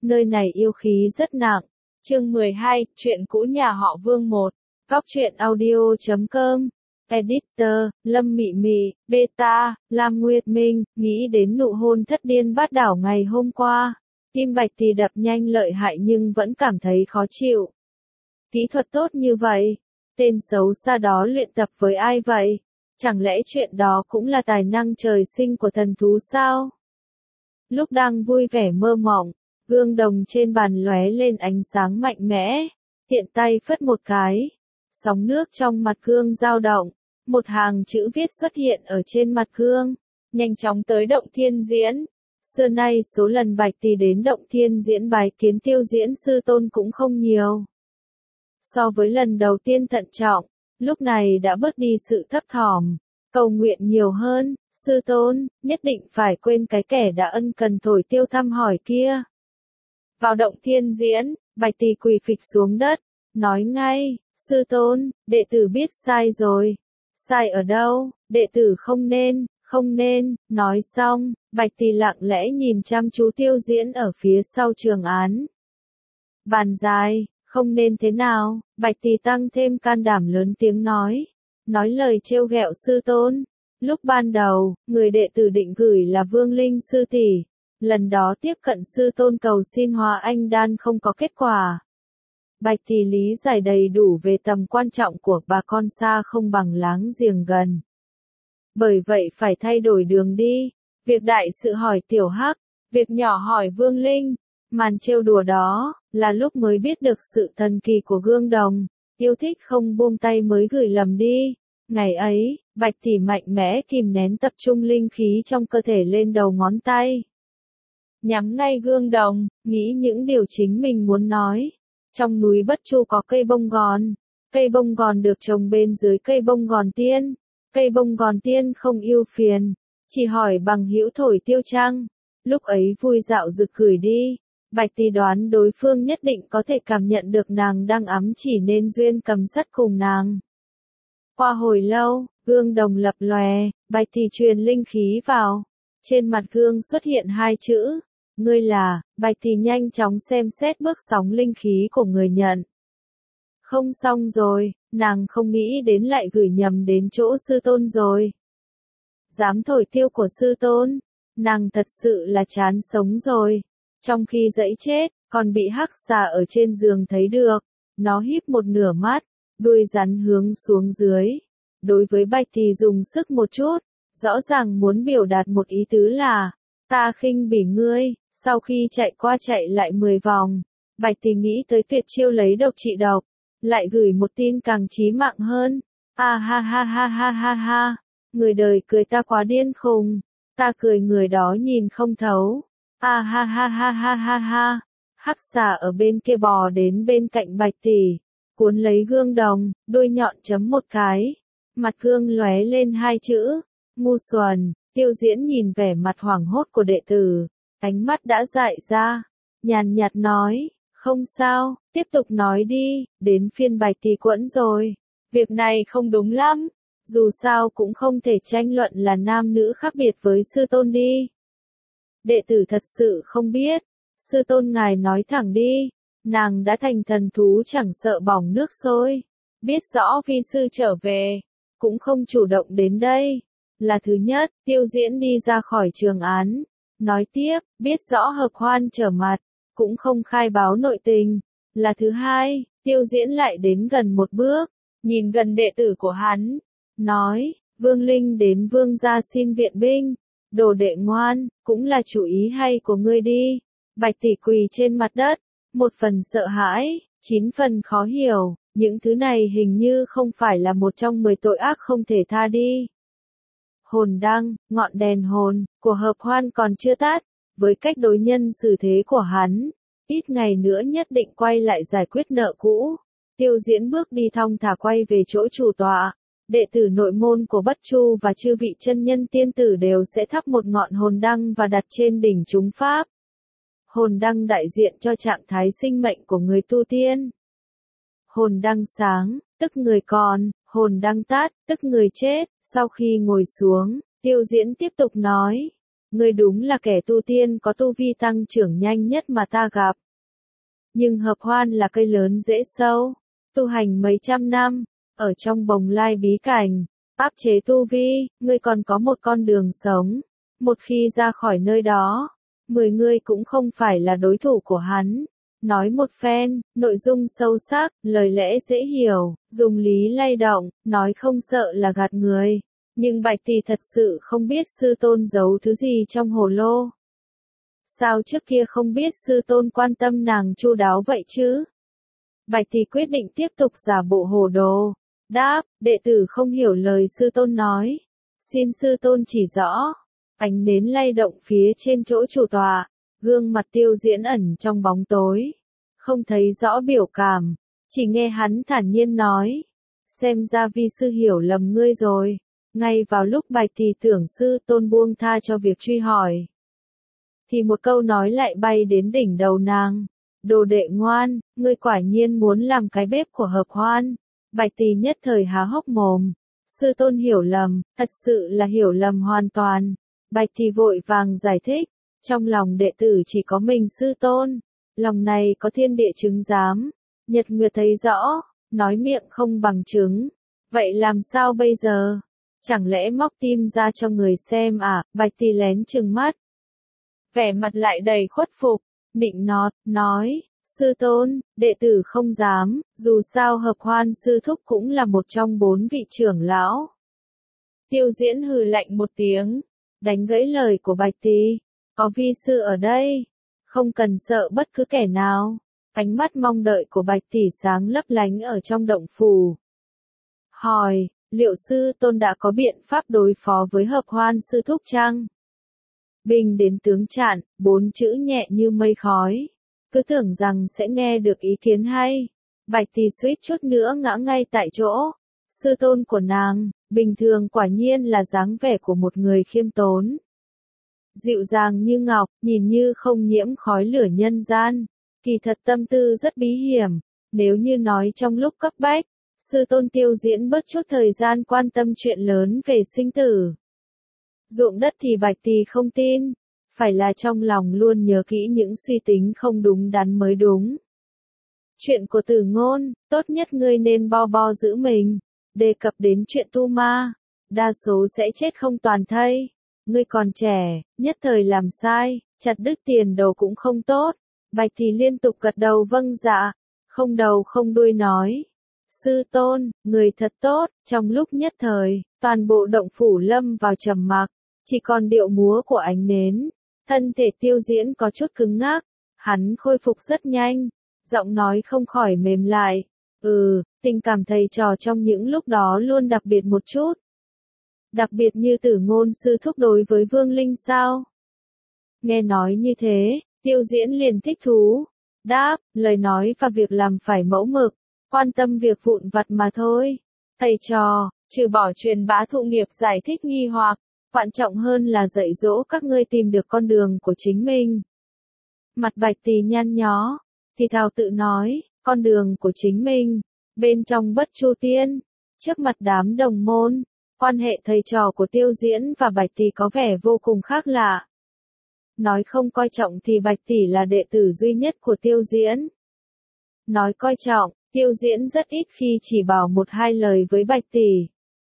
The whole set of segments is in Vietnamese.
nơi này yêu khí rất nặng. Chương 12, chuyện cũ nhà họ Vương 1. Góc truyện audio.com. Editor, Lâm Mị Mị, Beta, Lam Nguyệt Minh, nghĩ đến nụ hôn thất điên bát đảo ngày hôm qua. Tim Bạch Tỷ đập nhanh lợi hại nhưng vẫn cảm thấy khó chịu. Kỹ thuật tốt như vậy, tên xấu xa đó luyện tập với ai vậy? Chẳng lẽ chuyện đó cũng là tài năng trời sinh của thần thú sao? Lúc đang vui vẻ mơ mộng, gương đồng trên bàn lóe lên ánh sáng mạnh mẽ, tiện tay phất một cái, sóng nước trong mặt gương dao động, một hàng chữ viết xuất hiện ở trên mặt gương, nhanh chóng tới Động Thiên Diễn. Xưa nay số lần Bạch Tỷ đến Động Thiên Diễn bái kiến Tiêu Diễn sư tôn cũng không nhiều. So với lần đầu tiên thận trọng, lúc này đã bớt đi sự thấp thỏm, cầu nguyện nhiều hơn, sư tôn, nhất định phải quên cái kẻ đã ân cần thổi tiêu thăm hỏi kia. Vào Động Thiên Diễn, Bạch Tỷ quỳ phịch xuống đất, nói ngay, sư tôn, đệ tử biết sai rồi. Sai ở đâu, đệ tử không nên, nói xong, Bạch Tỷ lặng lẽ nhìn chăm chú Tiêu Diễn ở phía sau trường án. Bàn dài, không nên thế nào, Bạch Tỷ tăng thêm can đảm lớn tiếng nói lời trêu ghẹo sư tôn. Lúc ban đầu, người đệ tử định gửi là Vương Linh sư tỷ, lần đó tiếp cận sư tôn cầu xin hóa anh đan không có kết quả. Bạch Tỷ lý giải đầy đủ về tầm quan trọng của bà con xa không bằng láng giềng gần. Bởi vậy phải thay đổi đường đi, việc đại sự hỏi Tiểu Hắc, việc nhỏ hỏi Vương Linh. Màn trêu đùa đó, là lúc mới biết được sự thần kỳ của gương đồng, yêu thích không buông tay mới gửi lầm đi. Ngày ấy, Bạch Tỷ mạnh mẽ kìm nén tập trung linh khí trong cơ thể lên đầu ngón tay. Nhắm ngay gương đồng, nghĩ những điều chính mình muốn nói. Trong núi Bất Chu có cây bông gòn được trồng bên dưới cây bông gòn tiên. Cây bông gòn tiên không yêu phiền, chỉ hỏi bằng hữu thổi tiêu trăng. Lúc ấy vui dạo rực gửi đi, Bạch Tỷ đoán đối phương nhất định có thể cảm nhận được nàng đang ám chỉ nên duyên cầm sắt cùng nàng. Qua hồi lâu, gương đồng lập lòe, Bạch Tỷ truyền linh khí vào. Trên mặt gương xuất hiện hai chữ, ngươi là. Bạch Tỷ nhanh chóng xem xét bước sóng linh khí của người nhận. Không xong rồi, nàng không nghĩ đến lại gửi nhầm đến chỗ sư tôn rồi. Dám thổi tiêu của sư tôn, nàng thật sự là chán sống rồi. Trong khi dẫy chết, còn bị hắc xà ở trên giường thấy được, nó híp một nửa mắt, đuôi rắn hướng xuống dưới. Đối với Bạch Tỷ dùng sức một chút, rõ ràng muốn biểu đạt một ý tứ là, ta khinh bỉ ngươi. Sau khi chạy qua chạy lại 10 vòng, Bạch Tỷ nghĩ tới tuyệt chiêu lấy độc trị độc, lại gửi một tin càng chí mạng hơn. Ha ha ha ha ha ha ha, người đời cười ta quá điên khùng, ta cười người đó nhìn không thấu. Ha ha ha ha ha ha ha, hắc xà ở bên kia bò đến bên cạnh Bạch Tỷ, cuốn lấy gương đồng, đuôi nhọn chấm một cái, mặt gương lóe lên hai chữ, ngu xuẩn. Tiêu Diễn nhìn vẻ mặt hoảng hốt của đệ tử, ánh mắt đã dại ra, nhàn nhạt nói, không sao, tiếp tục nói đi, đến phiên Bạch Tỷ quẫn rồi, việc này không đúng lắm, dù sao cũng không thể tranh luận là nam nữ khác biệt với sư tôn đi. Đệ tử thật sự không biết, sư tôn ngài nói thẳng đi, nàng đã thành thần thú chẳng sợ bỏng nước sôi, biết rõ vi sư trở về, cũng không chủ động đến đây. Là thứ nhất, Tiêu Diễn đi ra khỏi trường án, nói tiếp, biết rõ Hợp Hoan trở mặt, cũng không khai báo nội tình. Là thứ hai, Tiêu Diễn lại đến gần một bước, nhìn gần đệ tử của hắn, nói, Vương Linh đến Vương gia xin viện binh, đồ đệ ngoan, cũng là chủ ý hay của ngươi đi. Bạch Tỷ quỳ trên mặt đất, một phần sợ hãi, 9 phần khó hiểu, những thứ này hình như không phải là một trong 10 tội ác không thể tha đi. Hồn đăng, ngọn đèn hồn, của Hợp Hoan còn chưa tắt, với cách đối nhân xử thế của hắn, ít ngày nữa nhất định quay lại giải quyết nợ cũ. Tiêu Diễn bước đi thong thả quay về chỗ chủ tọa, đệ tử nội môn của Bất Chu và chư vị chân nhân tiên tử đều sẽ thắp một ngọn hồn đăng và đặt trên đỉnh chúng pháp. Hồn đăng đại diện cho trạng thái sinh mệnh của người tu tiên. Hồn đăng sáng, tức người còn, hồn đăng tắt, tức người chết. Sau khi ngồi xuống, Tiêu Diễn tiếp tục nói, ngươi đúng là kẻ tu tiên có tu vi tăng trưởng nhanh nhất mà ta gặp. Nhưng hợp hoan là cây lớn rễ sâu, tu hành mấy trăm năm, ở trong bồng lai bí cảnh, áp chế tu vi, ngươi còn có một con đường sống. Một khi ra khỏi nơi đó, 10 ngươi cũng không phải là đối thủ của hắn. Nói một phen, nội dung sâu sắc, lời lẽ dễ hiểu, dùng lý lay động, nói không sợ là gạt người. Nhưng Bạch Tỷ thật sự không biết sư tôn giấu thứ gì trong hồ lô. Sao trước kia không biết sư tôn quan tâm nàng chu đáo vậy chứ? Bạch Tỷ quyết định tiếp tục giả bộ hồ đồ. Đáp, đệ tử không hiểu lời sư tôn nói. Xin sư tôn chỉ rõ. Ánh nến lay động phía trên chỗ chủ tọa, gương mặt Tiêu Diễn ẩn trong bóng tối. Không thấy rõ biểu cảm, chỉ nghe hắn thản nhiên nói. Xem ra vi sư hiểu lầm ngươi rồi. Ngay vào lúc Bạch Tỷ tưởng sư tôn buông tha cho việc truy hỏi, thì một câu nói lại bay đến đỉnh đầu nàng. Đồ đệ ngoan, ngươi quả nhiên muốn làm cái bếp của hợp hoan. Bạch Tỷ nhất thời há hốc mồm. Sư tôn hiểu lầm, thật sự là hiểu lầm hoàn toàn. Bạch Tỷ vội vàng giải thích, trong lòng đệ tử chỉ có mình sư tôn. Lòng này có thiên địa chứng giám, nhật nguyệt thấy rõ, nói miệng không bằng chứng. Vậy làm sao bây giờ? Chẳng lẽ móc tim ra cho người xem à? Bạch Tỷ lén trừng mắt, vẻ mặt lại đầy khuất phục, nịnh nọt, nói, sư tôn, đệ tử không dám, dù sao hợp hoan sư thúc cũng là một trong 4 vị trưởng lão. Tiêu Diễn hừ lạnh một tiếng, đánh gãy lời của Bạch Tỷ, có vi sư ở đây, không cần sợ bất cứ kẻ nào. Ánh mắt mong đợi của Bạch Tỷ sáng lấp lánh ở trong động phủ. Hỏi, liệu sư tôn đã có biện pháp đối phó với hợp hoan sư thúc chăng? Binh đến tướng chặn, 4 chữ nhẹ như mây khói. Cứ tưởng rằng sẽ nghe được ý kiến hay. Bạch Tỷ suýt chút nữa ngã ngay tại chỗ. Sư tôn của nàng, bình thường quả nhiên là dáng vẻ của một người khiêm tốn. Dịu dàng như ngọc, nhìn như không nhiễm khói lửa nhân gian. Kỳ thật tâm tư rất bí hiểm. Nếu như nói trong lúc cấp bách, sư tôn Tiêu Diễn bớt chút thời gian quan tâm chuyện lớn về sinh tử, ruộng đất thì Bạch Tỷ không tin. Phải là trong lòng luôn nhớ kỹ những suy tính không đúng đắn mới đúng. Chuyện của Tử Ngôn, tốt nhất ngươi nên bo giữ mình. Đề cập đến chuyện tu ma, đa số sẽ chết không toàn thây. Ngươi còn trẻ, nhất thời làm sai, chặt đứt tiền đồ cũng không tốt. Bạch Tỷ liên tục gật đầu vâng dạ, không đầu không đuôi nói. Sư tôn, người thật tốt. Trong lúc nhất thời, toàn bộ động phủ lâm vào trầm mặc, chỉ còn điệu múa của ánh nến. Thân thể Tiêu Diễn có chút cứng ngắc, hắn khôi phục rất nhanh, giọng nói không khỏi mềm lại. Tình cảm thầy trò trong những lúc đó luôn đặc biệt một chút. Đặc biệt như Tử Ngôn sư thúc đối với Vương Linh sao? Nghe nói như thế, Tiêu Diễn liền thích thú. Đáp, lời nói và việc làm phải mẫu mực, quan tâm việc vụn vặt mà thôi. Thầy trò, trừ bỏ truyền bá thụ nghiệp giải thích nghi hoặc, quan trọng hơn là dạy dỗ các ngươi tìm được con đường của chính mình. Mặt Bạch Tỷ nhăn nhó, thì thào tự nói, con đường của chính mình, bên trong Bất Chu Tiên, trước mặt đám đồng môn, quan hệ thầy trò của Tiêu Diễn và Bạch Tỷ có vẻ vô cùng khác lạ. Nói không coi trọng thì Bạch Tỷ là đệ tử duy nhất của Tiêu Diễn. Nói coi trọng, Tiêu Diễn rất ít khi chỉ bảo 1-2 lời với Bạch Tỷ.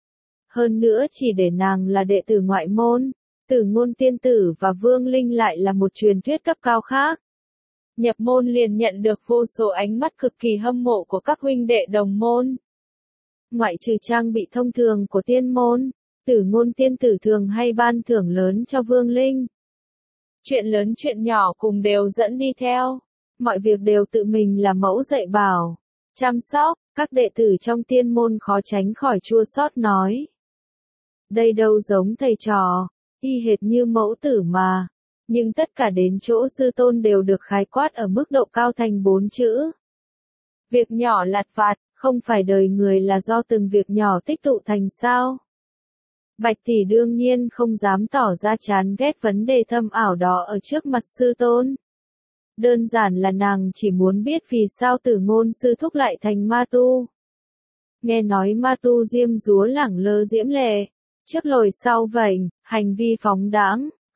Hơn nữa chỉ để nàng là đệ tử ngoại môn, Tử Ngôn tiên tử và Vương Linh lại là một truyền thuyết cấp cao khác. Nhập môn liền nhận được vô số ánh mắt cực kỳ hâm mộ của các huynh đệ đồng môn. Ngoại trừ trang bị thông thường của tiên môn, Tử Ngôn tiên tử thường hay ban thưởng lớn cho Vương Linh. Chuyện lớn chuyện nhỏ cùng đều dẫn đi theo, mọi việc đều tự mình là mẫu dạy bảo, chăm sóc. Các đệ tử trong tiên môn khó tránh khỏi chua xót nói. Đây đâu giống thầy trò, y hệt như mẫu tử mà. Nhưng tất cả đến chỗ sư tôn đều được khái quát ở mức độ cao thành 4 chữ. Việc nhỏ lặt vặt, không phải đời người là do từng việc nhỏ tích tụ thành sao. Bạch Tỷ đương nhiên không dám tỏ ra chán ghét vấn đề thâm ảo đó ở trước mặt sư tôn. Đơn giản là nàng chỉ muốn biết vì sao Tử Ngôn sư thúc lại thành ma tu. Nghe nói ma tu diêm dúa lẳng lơ diễm lệ, trước lồi sau vảnh, hành vi phóng đãng,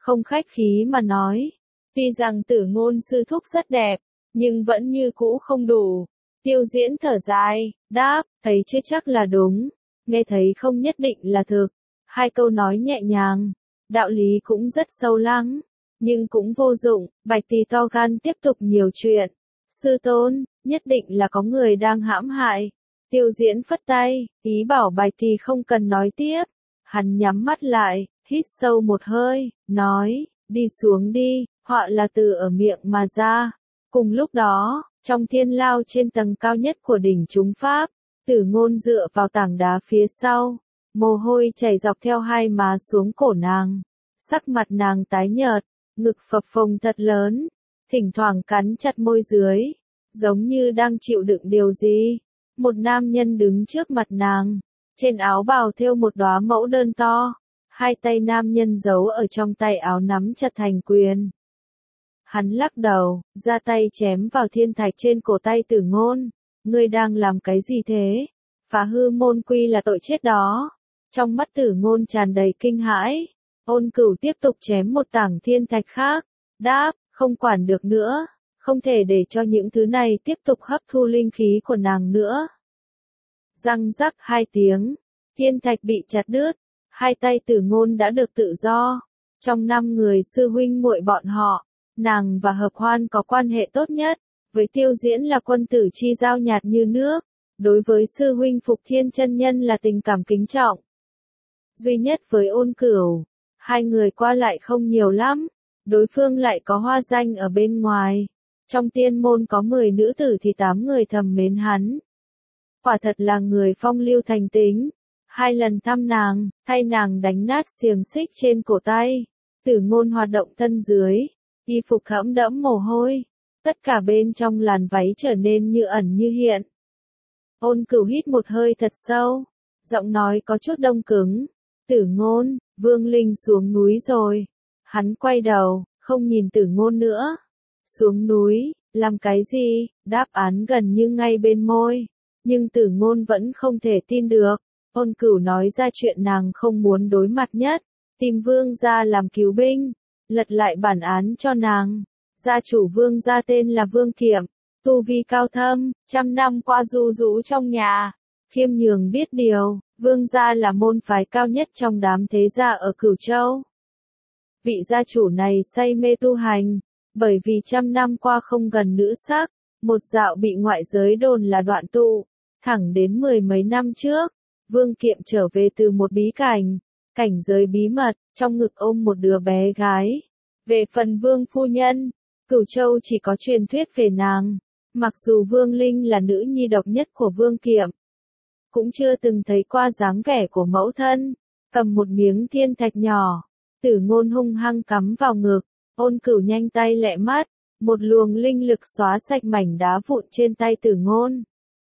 không khách khí mà nói. Tuy rằng Tử Ngôn sư thúc rất đẹp, nhưng vẫn như cũ không đủ. Tiêu Diễn thở dài, đáp, thấy chưa chắc là đúng, nghe thấy không nhất định là thực. Hai câu nói nhẹ nhàng, đạo lý cũng rất sâu lắng, nhưng cũng vô dụng. Bạch Tỳ to gan tiếp tục nhiều chuyện. Sư tôn, nhất định là có người đang hãm hại. Tiêu Diễn phất tay, ý bảo Bạch Tỳ không cần nói tiếp. Hắn nhắm mắt lại, hít sâu một hơi, nói, đi xuống đi, họa là từ ở miệng mà ra. Cùng lúc đó, trong thiên lao trên tầng cao nhất của đỉnh chúng Pháp, Tử Ngôn dựa vào tảng đá phía sau, mồ hôi chảy dọc theo hai má xuống cổ nàng. Sắc mặt nàng tái nhợt, ngực phập phồng thật lớn, thỉnh thoảng cắn chặt môi dưới, giống như đang chịu đựng điều gì. Một nam nhân đứng trước mặt nàng, trên áo bào thêu một đóa mẫu đơn to, hai tay nam nhân giấu ở trong tay áo nắm chặt thành quyền. Hắn lắc đầu, ra tay chém vào thiên thạch trên cổ tay Tử Ngôn. Ngươi đang làm cái gì thế? Phá hư môn quy là tội chết đó. Trong mắt Tử Ngôn tràn đầy kinh hãi. Ôn Cửu tiếp tục chém một tảng thiên thạch khác. Đáp, không quản được nữa. Không thể để cho những thứ này tiếp tục hấp thu linh khí của nàng nữa. Răng rắc hai tiếng, thiên thạch bị chặt đứt. Hai tay Tử Ngôn đã được tự do. Trong 5 người sư huynh muội bọn họ, nàng và Hợp Hoan có quan hệ tốt nhất. Với Tiêu Diễn là quân tử chi giao nhạt như nước. Đối với sư huynh Phục Thiên chân nhân là tình cảm kính trọng. Duy nhất với Ôn Cửu, hai người qua lại không nhiều lắm. Đối phương lại có hoa danh ở bên ngoài. Trong tiên môn có 10 nữ tử thì 8 người thầm mến hắn. Quả thật là người phong lưu thành tính. 2 lần thăm nàng, thay nàng đánh nát xiềng xích trên cổ tay. Tử Ngôn hoạt động thân dưới, y phục hẫm đẫm mồ hôi. Tất cả bên trong làn váy trở nên như ẩn như hiện. Ôn Cửu hít một hơi thật sâu, giọng nói có chút đông cứng. Tử Ngôn, Vương Linh xuống núi rồi. Hắn quay đầu, không nhìn Tử Ngôn nữa. Xuống núi, làm cái gì? Đáp án gần như ngay bên môi. Nhưng Tử Ngôn vẫn không thể tin được. Ôn Cửu nói ra chuyện nàng không muốn đối mặt nhất. Tìm Vương gia làm cứu binh. Lật lại bản án cho nàng. Gia chủ Vương gia tên là Vương Kiệm. Tu vi cao thâm, 100 năm qua du rú trong nhà. Khiêm nhường biết điều, Vương gia là môn phái cao nhất trong đám thế gia ở Cửu Châu. Vị gia chủ này say mê tu hành, bởi vì 100 năm qua không gần nữ sắc, một dạo bị ngoại giới đồn là đoạn tụ. Thẳng đến 10 mấy năm trước, Vương Kiệm trở về từ một bí cảnh, cảnh giới bí mật, trong ngực ôm một đứa bé gái. Về phần Vương phu nhân, Cửu Châu chỉ có truyền thuyết về nàng. Mặc dù Vương Linh là nữ nhi độc nhất của Vương Kiệm, cũng chưa từng thấy qua dáng vẻ của mẫu thân. Cầm một miếng thiên thạch nhỏ, Tử Ngôn hung hăng cắm vào ngực. Ôn Cửu nhanh tay lẹ mắt, một luồng linh lực xóa sạch mảnh đá vụn trên tay Tử Ngôn.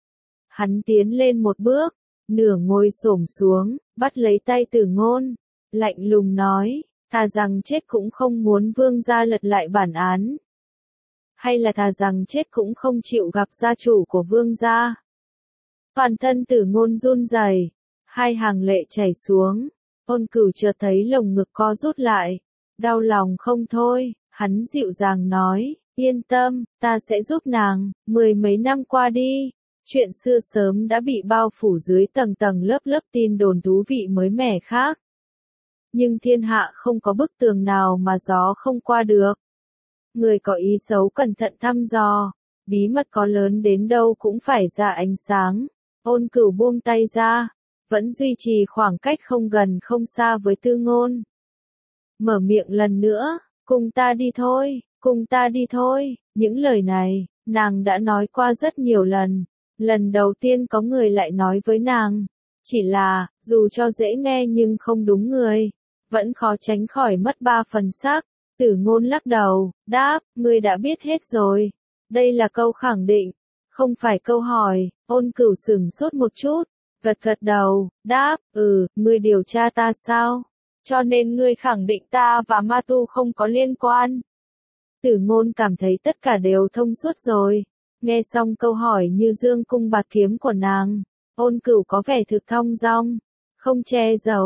Hắn tiến lên một bước, nửa ngồi xổm xuống, bắt lấy tay Tử Ngôn, lạnh lùng nói, thà rằng chết cũng không muốn Vương gia lật lại bản án. Hay là thà rằng chết cũng không chịu gặp gia chủ của Vương gia. Toàn thân Tử Ngôn run rẩy, hai hàng lệ chảy xuống. Ôn Cửu chợt thấy lồng ngực co rút lại, đau lòng không thôi. Hắn dịu dàng nói, yên tâm, ta sẽ giúp nàng. 10 mấy năm qua đi, chuyện xưa sớm đã bị bao phủ dưới tầng tầng lớp lớp tin đồn thú vị mới mẻ khác. Nhưng thiên hạ không có bức tường nào mà gió không qua được. Người có ý xấu cẩn thận thăm dò, bí mật có lớn đến đâu cũng phải ra ánh sáng. Ôn Cửu buông tay ra, vẫn duy trì khoảng cách không gần không xa với Tư Ngôn. Mở miệng lần nữa, cùng ta đi thôi, cùng ta đi thôi. Những lời này, nàng đã nói qua rất nhiều lần. Lần đầu tiên có người lại nói với nàng. Chỉ là, dù cho dễ nghe nhưng không đúng người, vẫn khó tránh khỏi mất 3 phần sắc. Tử Ngôn lắc đầu, đáp, ngươi đã biết hết rồi. Đây là câu khẳng định, không phải câu hỏi. Ôn Cửu sửng sốt một chút, gật gật đầu, đáp, ngươi điều tra ta sao? Cho nên ngươi khẳng định ta và Ma Tu không có liên quan. Tử Ngôn cảm thấy tất cả đều thông suốt rồi. Nghe xong câu hỏi như dương cung bạt kiếm của nàng, Ôn Cửu có vẻ thực thong dong, không che giấu,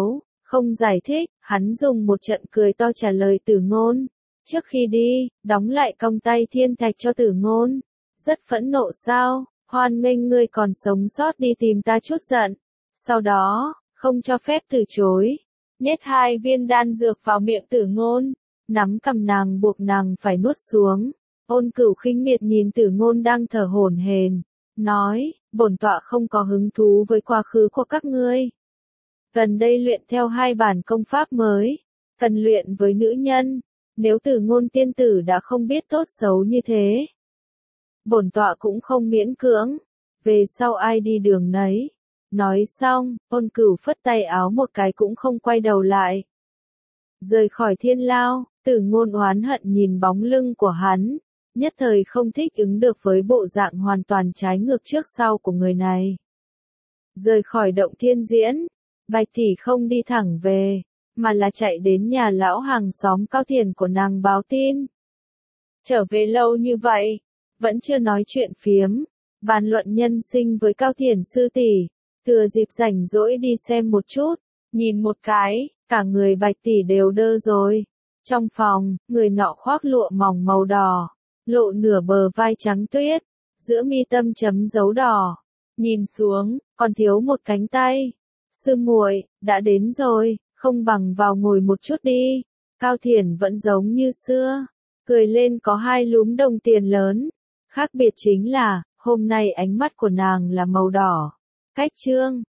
Không giải thích, hắn dùng một trận cười to trả lời Tử Ngôn. Trước khi đi, đóng lại cong tay thiên thạch cho Tử Ngôn. Rất phẫn nộ sao, hoan nghênh ngươi còn sống sót đi tìm ta chút giận. Sau đó, không cho phép từ chối. Nhét 2 viên đan dược vào miệng Tử Ngôn, nắm cầm nàng buộc nàng phải nuốt xuống. Ôn Cửu khinh miệt nhìn Tử Ngôn đang thở hổn hển, nói, bổn tọa không có hứng thú với quá khứ của các ngươi. Gần đây luyện theo 2 bản công pháp mới, cần luyện với nữ nhân, nếu Tử Ngôn tiên tử đã không biết tốt xấu như thế. Bổn tọa cũng không miễn cưỡng, về sau ai đi đường nấy. Nói xong, Ôn Cửu phất tay áo một cái cũng không quay đầu lại. Rời khỏi Thiên Lao, Tử Ngôn oán hận nhìn bóng lưng của hắn, nhất thời không thích ứng được với bộ dạng hoàn toàn trái ngược trước sau của người này. Rời khỏi động Thiên Diễn, Bạch Tỷ không đi thẳng về, mà là chạy đến nhà lão hàng xóm Cao Thiền của nàng báo tin. Trở về lâu như vậy, vẫn chưa nói chuyện phiếm, bàn luận nhân sinh với Cao Thiền sư tỷ, thừa dịp rảnh rỗi đi xem một chút, nhìn một cái, cả người Bạch Tỷ đều đơ rồi. Trong phòng, người nọ khoác lụa mỏng màu đỏ, lộ nửa bờ vai trắng tuyết, giữa mi tâm chấm dấu đỏ. Nhìn xuống, còn thiếu một cánh tay. Sư muội, đã đến rồi, không bằng vào ngồi một chút đi. Cao Thiền vẫn giống như xưa, cười lên có 2 lúm đồng tiền lớn. Khác biệt chính là, hôm nay ánh mắt của nàng là màu đỏ. Cách chương